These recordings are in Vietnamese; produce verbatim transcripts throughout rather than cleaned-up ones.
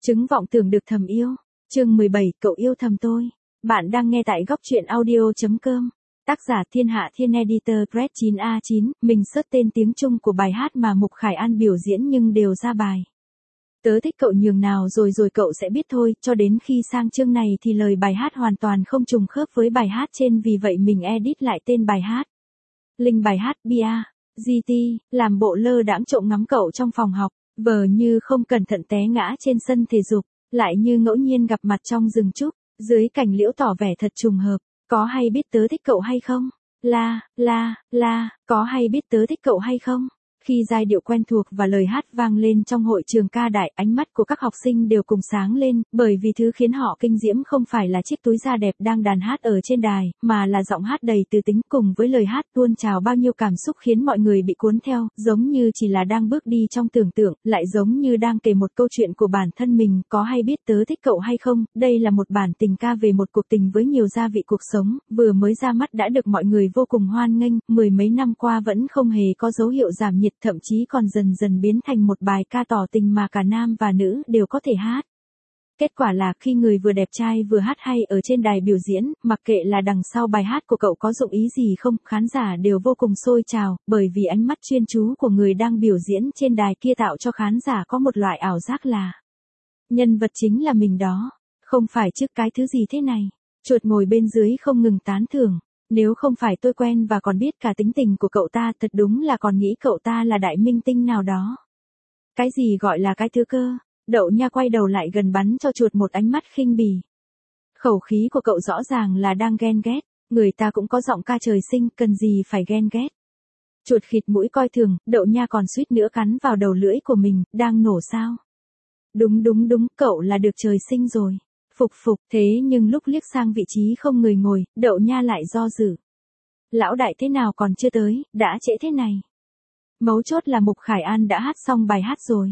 Chứng vọng tưởng được thầm yêu. Chương mười bảy, cậu yêu thầm tôi. Bạn đang nghe tại góc truyện audio chấm com. Tác giả Thiên Hạ Thiên Editor Press chín A chín, mình search tên tiếng Trung của bài hát mà Mục Khải An biểu diễn nhưng đều ra bài. Tớ thích cậu nhường nào rồi rồi cậu sẽ biết thôi, cho đến khi sang chương này thì lời bài hát hoàn toàn không trùng khớp với bài hát trên, vì vậy mình edit lại tên bài hát. Link bài hát bia, giê tê, làm bộ lơ đãng trộm ngắm cậu trong phòng học, vờ như không cẩn thận té ngã trên sân thể dục, lại như ngẫu nhiên gặp mặt trong rừng trúc, dưới cành liễu tỏ vẻ thật trùng hợp, có hay biết tớ thích cậu hay không? La, la, la, có hay biết tớ thích cậu hay không? Khi giai điệu quen thuộc và lời hát vang lên trong hội trường ca đại, ánh mắt của các học sinh đều cùng sáng lên, bởi vì thứ khiến họ kinh diễm không phải là chiếc túi da đẹp đang đàn hát ở trên đài, mà là giọng hát đầy từ tính cùng với lời hát tuôn trào bao nhiêu cảm xúc khiến mọi người bị cuốn theo, giống như chỉ là đang bước đi trong tưởng tượng, lại giống như đang kể một câu chuyện của bản thân mình. Có hay biết tớ thích cậu hay không? Đây là một bản tình ca về một cuộc tình với nhiều gia vị cuộc sống, vừa mới ra mắt đã được mọi người vô cùng hoan nghênh, mười mấy năm qua vẫn không hề có dấu hiệu giảm nhiệt, thậm chí còn dần dần biến thành một bài ca tỏ tình mà cả nam và nữ đều có thể hát. Kết quả là khi người vừa đẹp trai vừa hát hay ở trên đài biểu diễn, mặc kệ là đằng sau bài hát của cậu có dụng ý gì không, khán giả đều vô cùng sôi trào, bởi vì ánh mắt chuyên chú của người đang biểu diễn trên đài kia tạo cho khán giả có một loại ảo giác là nhân vật chính là mình đó, không phải trước cái thứ gì thế này. Chuột ngồi bên dưới không ngừng tán thưởng. Nếu không phải tôi quen và còn biết cả tính tình của cậu ta, thật đúng là còn nghĩ cậu ta là đại minh tinh nào đó. Cái gì gọi là cái thứ cơ? Đậu Nha quay đầu lại gần bắn cho chuột một ánh mắt khinh bỉ. Khẩu khí của cậu rõ ràng là đang ghen ghét, người ta cũng có giọng ca trời sinh, cần gì phải ghen ghét. Chuột khịt mũi coi thường, Đậu Nha còn suýt nữa cắn vào đầu lưỡi của mình, đang nổ sao? Đúng đúng đúng, cậu là được trời sinh rồi. Phục phục, thế nhưng lúc liếc sang vị trí không người ngồi, Đậu Nha lại do dự. Lão đại thế nào còn chưa tới, đã trễ thế này. Mấu chốt là Mục Khải An đã hát xong bài hát rồi.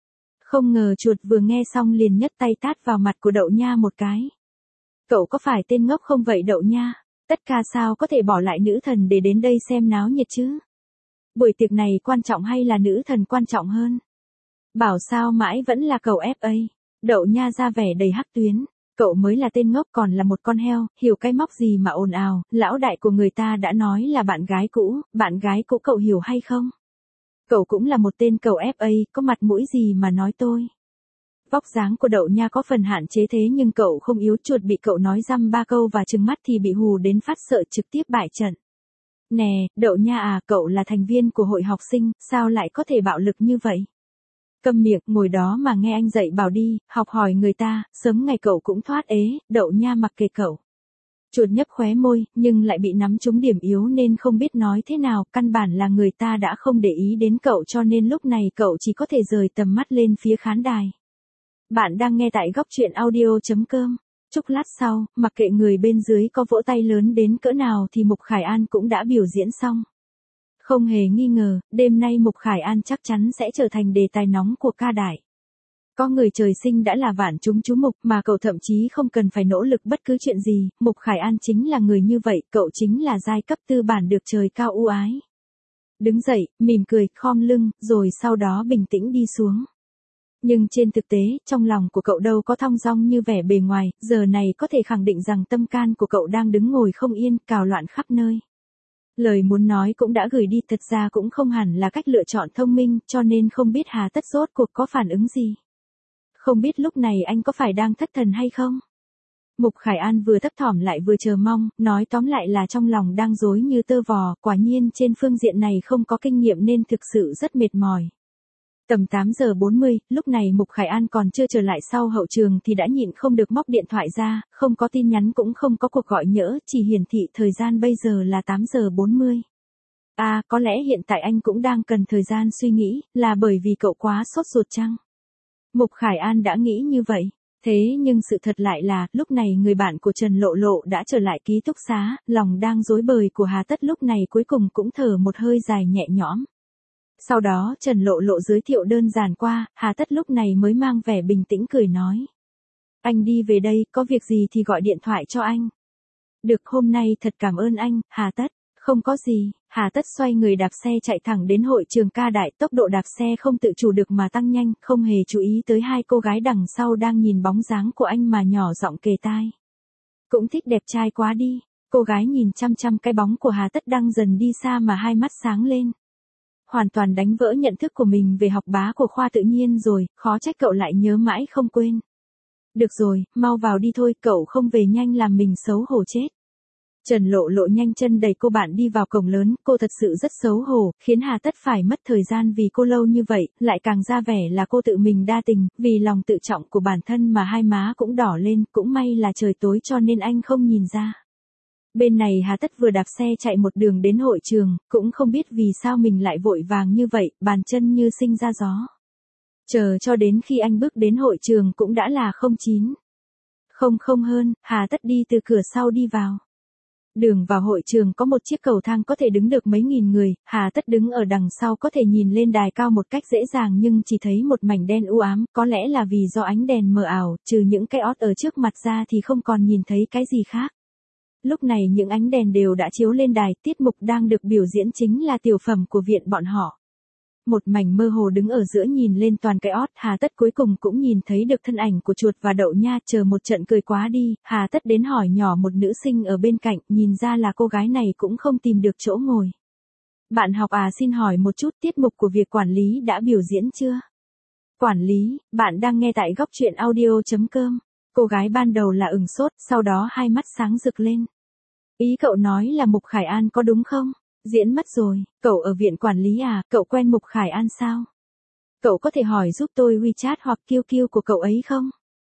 Không ngờ chuột vừa nghe xong liền nhấc tay tát vào mặt của Đậu Nha một cái. Cậu có phải tên ngốc không vậy Đậu Nha? Tất cả sao có thể bỏ lại nữ thần để đến đây xem náo nhiệt chứ? Buổi tiệc này quan trọng hay là nữ thần quan trọng hơn? Bảo sao mãi vẫn là cậu ép a. Đậu Nha ra vẻ đầy hắc tuyến. Cậu mới là tên ngốc, còn là một con heo, hiểu cái móc gì mà ồn ào, lão đại của người ta đã nói là bạn gái cũ, bạn gái cũ cậu hiểu hay không? Cậu cũng là một tên cậu ép a, có mặt mũi gì mà nói tôi. Vóc dáng của Đậu Nha có phần hạn chế thế nhưng cậu không yếu, chuột bị cậu nói dăm ba câu và trừng mắt thì bị hù đến phát sợ trực tiếp bại trận. Nè, Đậu Nha à, cậu là thành viên của hội học sinh, sao lại có thể bạo lực như vậy? Câm miệng, ngồi đó mà nghe anh dạy bảo đi, học hỏi người ta, sớm ngày cậu cũng thoát ế. Đậu Nha mặc kệ cậu. Chuột nhấp khóe môi, nhưng lại bị nắm trúng điểm yếu nên không biết nói thế nào, căn bản là người ta đã không để ý đến cậu cho nên lúc này cậu chỉ có thể rời tầm mắt lên phía khán đài. Bạn đang nghe tại góc truyện audio chấm com. Chốc lát sau, mặc kệ người bên dưới có vỗ tay lớn đến cỡ nào thì Mục Khải An cũng đã biểu diễn xong. Không hề nghi ngờ, đêm nay Mục Khải An chắc chắn sẽ trở thành đề tài nóng của ca đại. Có người trời sinh đã là vạn chúng chú mục mà cậu thậm chí không cần phải nỗ lực bất cứ chuyện gì, Mục Khải An chính là người như vậy, cậu chính là giai cấp tư bản được trời cao ưu ái. Đứng dậy, mỉm cười, khom lưng, rồi sau đó bình tĩnh đi xuống. Nhưng trên thực tế, trong lòng của cậu đâu có thong dong như vẻ bề ngoài, giờ này có thể khẳng định rằng tâm can của cậu đang đứng ngồi không yên, cào loạn khắp nơi. Lời muốn nói cũng đã gửi đi, thật ra cũng không hẳn là cách lựa chọn thông minh, cho nên không biết Hà Tất rốt cuộc có phản ứng gì. Không biết lúc này anh có phải đang thất thần hay không? Mục Khải An vừa thấp thỏm lại vừa chờ mong, nói tóm lại là trong lòng đang rối như tơ vò, quả nhiên trên phương diện này không có kinh nghiệm nên thực sự rất mệt mỏi. Tầm tám giờ bốn mươi, lúc này Mục Khải An còn chưa trở lại sau hậu trường thì đã nhịn không được móc điện thoại ra, không có tin nhắn cũng không có cuộc gọi nhỡ, chỉ hiển thị thời gian bây giờ là tám giờ bốn mươi. À, có lẽ hiện tại anh cũng đang cần thời gian suy nghĩ, là bởi vì cậu quá sốt ruột chăng? Mục Khải An đã nghĩ như vậy. Thế nhưng sự thật lại là, lúc này người bạn của Trần Lộ Lộ đã trở lại ký túc xá, lòng đang rối bời của Hà Tất lúc này cuối cùng cũng thở một hơi dài nhẹ nhõm. Sau đó Trần Lộ Lộ giới thiệu đơn giản qua, Hà Tất lúc này mới mang vẻ bình tĩnh cười nói. Anh đi về đây, có việc gì thì gọi điện thoại cho anh. Được, hôm nay thật cảm ơn anh, Hà Tất. Không có gì, Hà Tất xoay người đạp xe chạy thẳng đến hội trường ca đại, tốc độ đạp xe không tự chủ được mà tăng nhanh, không hề chú ý tới hai cô gái đằng sau đang nhìn bóng dáng của anh mà nhỏ giọng kề tai. Cũng thích đẹp trai quá đi, cô gái nhìn chăm chăm cái bóng của Hà Tất đang dần đi xa mà hai mắt sáng lên. Hoàn toàn đánh vỡ nhận thức của mình về học bá của khoa tự nhiên rồi, khó trách cậu lại nhớ mãi không quên. Được rồi, mau vào đi thôi, cậu không về nhanh làm mình xấu hổ chết. Trần Lộ Lộ nhanh chân đẩy cô bạn đi vào cổng lớn, cô thật sự rất xấu hổ, khiến Hà Tất phải mất thời gian vì cô lâu như vậy, lại càng ra vẻ là cô tự mình đa tình, vì lòng tự trọng của bản thân mà hai má cũng đỏ lên, cũng may là trời tối cho nên anh không nhìn ra. Bên này Hà Tất vừa đạp xe chạy một đường đến hội trường, cũng không biết vì sao mình lại vội vàng như vậy, bàn chân như sinh ra gió. Chờ cho đến khi anh bước đến hội trường cũng đã là không chín. Không không hơn, Hà Tất đi từ cửa sau đi vào. Đường vào hội trường có một chiếc cầu thang có thể đứng được mấy nghìn người, Hà Tất đứng ở đằng sau có thể nhìn lên đài cao một cách dễ dàng nhưng chỉ thấy một mảnh đen u ám, có lẽ là vì do ánh đèn mờ ảo, trừ những cái ót ở trước mặt ra thì không còn nhìn thấy cái gì khác. Lúc này những ánh đèn đều đã chiếu lên đài, tiết mục đang được biểu diễn chính là tiểu phẩm của viện bọn họ. Một mảnh mơ hồ đứng ở giữa nhìn lên toàn cái ót, Hà Tất cuối cùng cũng nhìn thấy được thân ảnh của chuột và đậu nha, chờ một trận cười quá đi, Hà Tất đến hỏi nhỏ một nữ sinh ở bên cạnh, nhìn ra là cô gái này cũng không tìm được chỗ ngồi. Bạn học à, xin hỏi một chút, tiết mục của việc quản lý đã biểu diễn chưa? Quản lý, bạn đang nghe tại góc truyện audio chấm com. Cô gái ban đầu là ửng sốt, sau đó hai mắt sáng rực lên. Ý cậu nói là Mục Khải An có đúng không? Diễn mất rồi, cậu ở viện quản lý à, cậu quen Mục Khải An sao? Cậu có thể hỏi giúp tôi WeChat hoặc Q Q của cậu ấy không?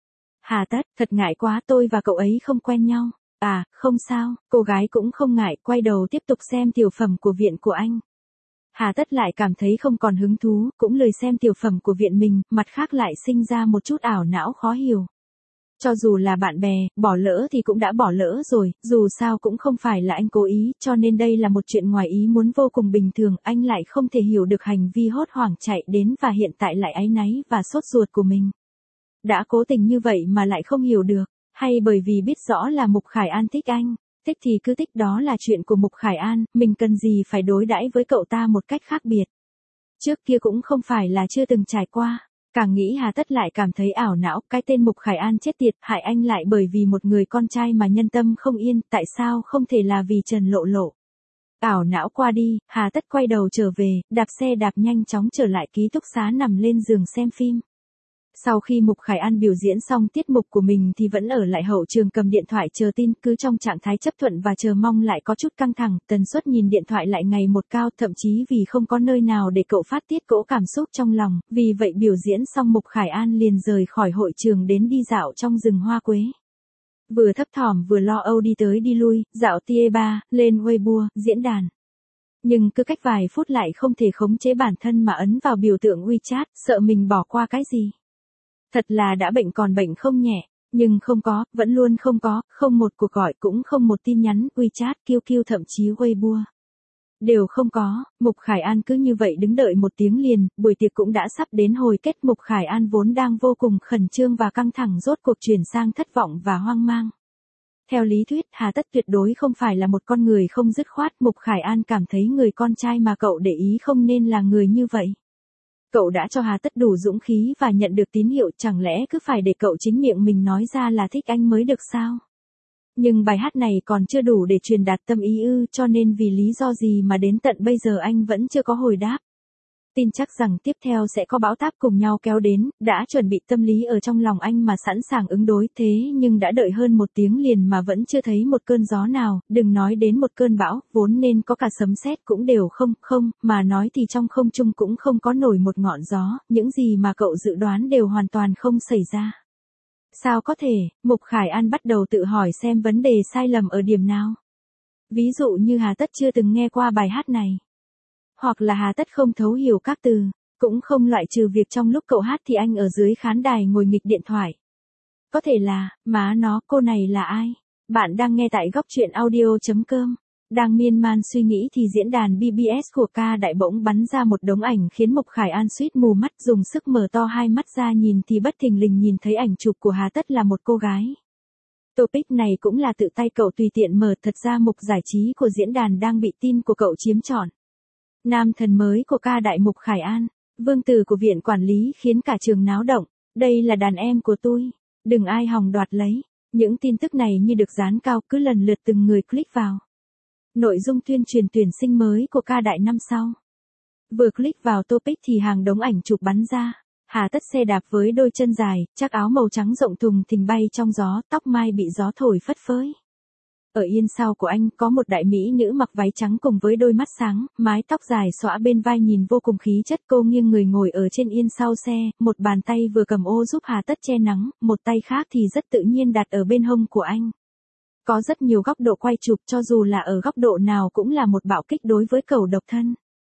Hà Tất, thật ngại quá, tôi và cậu ấy không quen nhau. À, không sao, cô gái cũng không ngại, quay đầu tiếp tục xem tiểu phẩm của viện của anh. Hà Tất lại cảm thấy không còn hứng thú, cũng lười xem tiểu phẩm của viện mình, mặt khác lại sinh ra một chút ảo não khó hiểu. Cho dù là bạn bè, bỏ lỡ thì cũng đã bỏ lỡ rồi, dù sao cũng không phải là anh cố ý, cho nên đây là một chuyện ngoài ý muốn vô cùng bình thường, anh lại không thể hiểu được hành vi hốt hoảng chạy đến và hiện tại lại áy náy và sốt ruột của mình. Đã cố tình như vậy mà lại không hiểu được, hay bởi vì biết rõ là Mục Khải An thích anh, thích thì cứ thích, đó là chuyện của Mục Khải An, mình cần gì phải đối đãi với cậu ta một cách khác biệt. Trước kia cũng không phải là chưa từng trải qua. Càng nghĩ Hà Tất lại cảm thấy ảo não, cái tên Mục Khải An chết tiệt, hại anh lại bởi vì một người con trai mà nhân tâm không yên, tại sao không thể là vì Trần Lộ Lộ. Ảo não qua đi, Hà Tất quay đầu trở về, đạp xe đạp nhanh chóng trở lại ký túc xá nằm lên giường xem phim. Sau khi Mục Khải An biểu diễn xong tiết mục của mình thì vẫn ở lại hậu trường cầm điện thoại chờ tin, cứ trong trạng thái chấp thuận và chờ mong, lại có chút căng thẳng, tần suất nhìn điện thoại lại ngày một cao, thậm chí vì không có nơi nào để cậu phát tiết cỗ cảm xúc trong lòng, vì vậy biểu diễn xong Mục Khải An liền rời khỏi hội trường đến đi dạo trong rừng hoa quế. Vừa thấp thỏm vừa lo âu đi tới đi lui, dạo Tie ba, lên Weibo, diễn đàn. Nhưng cứ cách vài phút lại không thể khống chế bản thân mà ấn vào biểu tượng WeChat, sợ mình bỏ qua cái gì. Thật là đã bệnh còn bệnh không nhẹ, nhưng không có, vẫn luôn không có, không một cuộc gọi cũng không một tin nhắn, WeChat, Q Q thậm chí Weibo. Đều không có, Mục Khải An cứ như vậy đứng đợi một tiếng liền, buổi tiệc cũng đã sắp đến hồi kết, Mục Khải An vốn đang vô cùng khẩn trương và căng thẳng rốt cuộc chuyển sang thất vọng và hoang mang. Theo lý thuyết, Hà Tất tuyệt đối không phải là một con người không dứt khoát, Mục Khải An cảm thấy người con trai mà cậu để ý không nên là người như vậy. Cậu đã cho Hà Tất đủ dũng khí và nhận được tín hiệu, chẳng lẽ cứ phải để cậu chính miệng mình nói ra là thích anh mới được sao? Nhưng bài hát này còn chưa đủ để truyền đạt tâm ý ư, cho nên vì lý do gì mà đến tận bây giờ anh vẫn chưa có hồi đáp. Tin chắc rằng tiếp theo sẽ có bão táp cùng nhau kéo đến, đã chuẩn bị tâm lý ở trong lòng anh mà sẵn sàng ứng đối, thế nhưng đã đợi hơn một tiếng liền mà vẫn chưa thấy một cơn gió nào, đừng nói đến một cơn bão, vốn nên có cả sấm sét cũng đều không, không, mà nói thì trong không trung cũng không có nổi một ngọn gió, những gì mà cậu dự đoán đều hoàn toàn không xảy ra. Sao có thể, Mục Khải An bắt đầu tự hỏi xem vấn đề sai lầm ở điểm nào. Ví dụ như Hà Tất chưa từng nghe qua bài hát này. Hoặc là Hà Tất không thấu hiểu các từ, cũng không loại trừ việc trong lúc cậu hát thì anh ở dưới khán đài ngồi nghịch điện thoại. Có thể là, má nó, cô này là ai? Bạn đang nghe tại góc truyện audio chấm com. Đang miên man suy nghĩ thì diễn đàn B B S của ca đại bỗng bắn ra một đống ảnh khiến Mục Khải An suýt mù mắt, dùng sức mở to hai mắt ra nhìn thì bất thình lình nhìn thấy ảnh chụp của Hà Tất là một cô gái. Topic này cũng là tự tay cậu tùy tiện mở, thật ra mục giải trí của diễn đàn đang bị tin của cậu chiếm trọn. Nam thần mới của ca đại Mục Khải An, vương tử của viện quản lý khiến cả trường náo động. Đây là đàn em của tôi, đừng ai hòng đoạt lấy. Những tin tức này như được dán cao, cứ lần lượt từng người click vào. Nội dung tuyên truyền tuyển sinh mới của ca đại năm sau. Vừa click vào topic thì hàng đống ảnh chụp bắn ra. Hà Tất xe đạp với đôi chân dài, chắc áo màu trắng rộng thùng thình bay trong gió, tóc mai bị gió thổi phất phới. Ở yên sau của anh có một đại mỹ nữ mặc váy trắng cùng với đôi mắt sáng, mái tóc dài xõa bên vai nhìn vô cùng khí chất. Cô nghiêng người ngồi ở trên yên sau xe, một bàn tay vừa cầm ô giúp Hà Tất che nắng, một tay khác thì rất tự nhiên đặt ở bên hông của anh. Có rất nhiều góc độ quay chụp, cho dù là ở góc độ nào cũng là một bạo kích đối với cậu độc thân.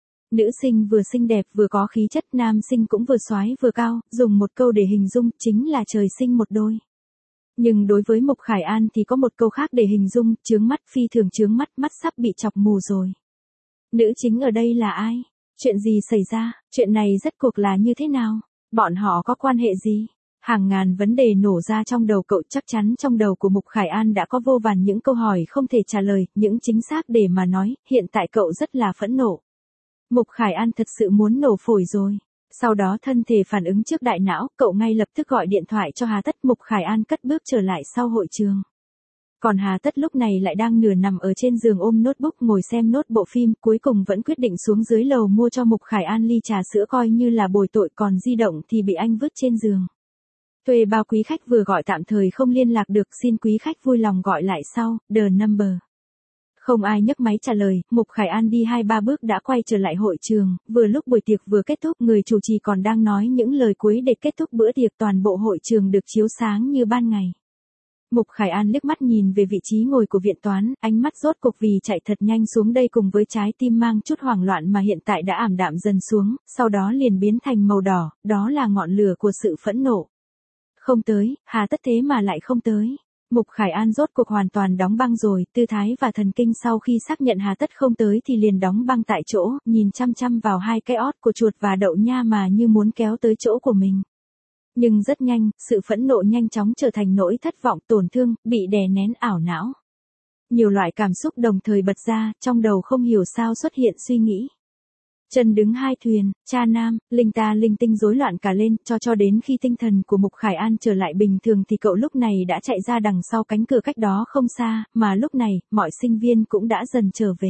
Nữ sinh vừa xinh đẹp vừa có khí chất, nam sinh cũng vừa soái vừa cao, dùng một câu để hình dung chính là trời sinh một đôi. Nhưng đối với Mục Khải An thì có một câu khác để hình dung, chướng mắt, phi thường chướng mắt, mắt sắp bị chọc mù rồi. Nữ chính ở đây là ai? Chuyện gì xảy ra? Chuyện này rốt cuộc là như thế nào? Bọn họ có quan hệ gì? Hàng ngàn vấn đề nổ ra trong đầu cậu, chắc chắn trong đầu của Mục Khải An đã có vô vàn những câu hỏi không thể trả lời, những chính xác để mà nói, hiện tại cậu rất là phẫn nộ. Mục Khải An thật sự muốn nổ phổi rồi. Sau đó thân thể phản ứng trước đại não, cậu ngay lập tức gọi điện thoại cho Hà Tất. Mục Khải An cất bước trở lại sau hội trường. Còn Hà Tất lúc này lại đang nửa nằm ở trên giường ôm notebook ngồi xem nốt bộ phim, cuối cùng vẫn quyết định xuống dưới lầu mua cho Mục Khải An ly trà sữa coi như là bồi tội, còn di động thì bị anh vứt trên giường. Thuê bao quý khách vừa gọi tạm thời không liên lạc được, xin quý khách vui lòng gọi lại sau, the number. Không ai nhấc máy trả lời, Mục Khải An đi hai ba bước đã quay trở lại hội trường, vừa lúc buổi tiệc vừa kết thúc, người chủ trì còn đang nói những lời cuối để kết thúc bữa tiệc, toàn bộ hội trường được chiếu sáng như ban ngày. Mục Khải An liếc mắt nhìn về vị trí ngồi của viện toán, ánh mắt rốt cuộc vì chạy thật nhanh xuống đây cùng với trái tim mang chút hoảng loạn mà hiện tại đã ảm đạm dần xuống, sau đó liền biến thành màu đỏ, đó là ngọn lửa của sự phẫn nộ. Không tới, Hà Tất thế mà lại không tới. Mục Khải An rốt cuộc hoàn toàn đóng băng rồi, tư thái và thần kinh sau khi xác nhận Hà Tất không tới thì liền đóng băng tại chỗ, nhìn chăm chăm vào hai cái ót của chuột và đậu nha mà như muốn kéo tới chỗ của mình. Nhưng rất nhanh, sự phẫn nộ nhanh chóng trở thành nỗi thất vọng, tổn thương, bị đè nén, ảo não. Nhiều loại cảm xúc đồng thời bật ra, trong đầu không hiểu sao xuất hiện suy nghĩ. Chân đứng hai thuyền, cha nam, linh ta linh tinh rối loạn cả lên, cho cho đến khi tinh thần của Mục Khải An trở lại bình thường thì cậu lúc này đã chạy ra đằng sau cánh cửa cách đó không xa, mà lúc này, mọi sinh viên cũng đã dần trở về.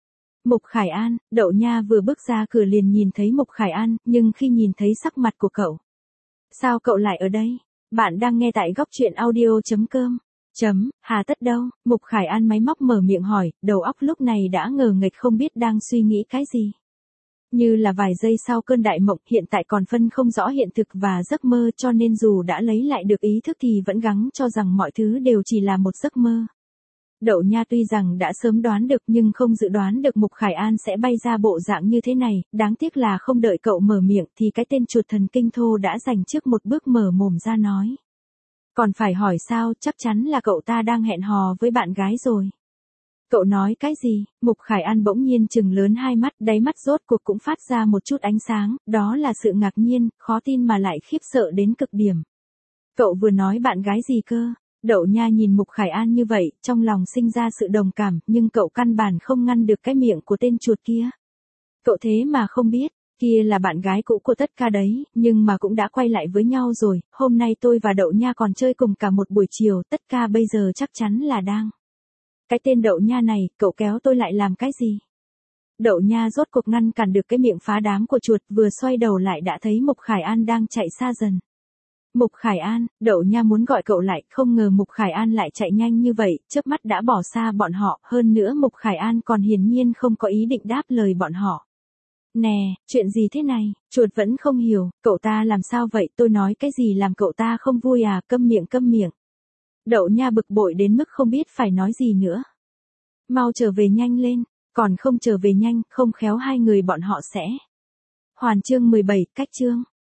Mục Khải An, Đậu Nha vừa bước ra cửa liền nhìn thấy Mục Khải An, nhưng khi nhìn thấy sắc mặt của cậu. Sao cậu lại ở đây? Bạn đang nghe tại góc truyện audio chấm com. Chấm, Hà Tất đâu? Mục Khải An máy móc mở miệng hỏi, đầu óc lúc này đã ngờ nghệch không biết đang suy nghĩ cái gì. Như là vài giây sau cơn đại mộng, hiện tại còn phân không rõ hiện thực và giấc mơ, cho nên dù đã lấy lại được ý thức thì vẫn gắng cho rằng mọi thứ đều chỉ là một giấc mơ. Đậu Nha tuy rằng đã sớm đoán được nhưng không dự đoán được Mục Khải An sẽ bay ra bộ dạng như thế này, đáng tiếc là không đợi cậu mở miệng thì cái tên chuột thần kinh thô đã giành trước một bước mở mồm ra nói. Còn phải hỏi sao, chắc chắn là cậu ta đang hẹn hò với bạn gái rồi. Cậu nói cái gì? Mục Khải An bỗng nhiên trừng lớn hai mắt, đáy mắt rốt cuộc cũng phát ra một chút ánh sáng, đó là sự ngạc nhiên, khó tin mà lại khiếp sợ đến cực điểm. Cậu vừa nói bạn gái gì cơ? Đậu Nha nhìn Mục Khải An như vậy, trong lòng sinh ra sự đồng cảm, nhưng cậu căn bản không ngăn được cái miệng của tên chuột kia. Cậu thế mà không biết, kia là bạn gái cũ của Tất Ca đấy, nhưng mà cũng đã quay lại với nhau rồi, hôm nay tôi và Đậu Nha còn chơi cùng cả một buổi chiều, Tất Ca bây giờ chắc chắn là đang. Cái tên Đậu Nha này, cậu kéo tôi lại làm cái gì? Đậu Nha rốt cuộc ngăn cản được cái miệng phá đám của chuột, vừa xoay đầu lại đã thấy Mục Khải An đang chạy xa dần. Mục Khải An, Đậu Nha muốn gọi cậu lại, không ngờ Mục Khải An lại chạy nhanh như vậy, chớp mắt đã bỏ xa bọn họ, hơn nữa Mục Khải An còn hiển nhiên không có ý định đáp lời bọn họ. Nè, chuyện gì thế này? Chuột vẫn không hiểu, cậu ta làm sao vậy, tôi nói cái gì làm cậu ta không vui à, câm miệng câm miệng. Đậu Nha bực bội đến mức không biết phải nói gì nữa. Mau trở về nhanh lên, còn không trở về nhanh, không khéo hai người bọn họ sẽ. Hoàn chương mười bảy, cách chương.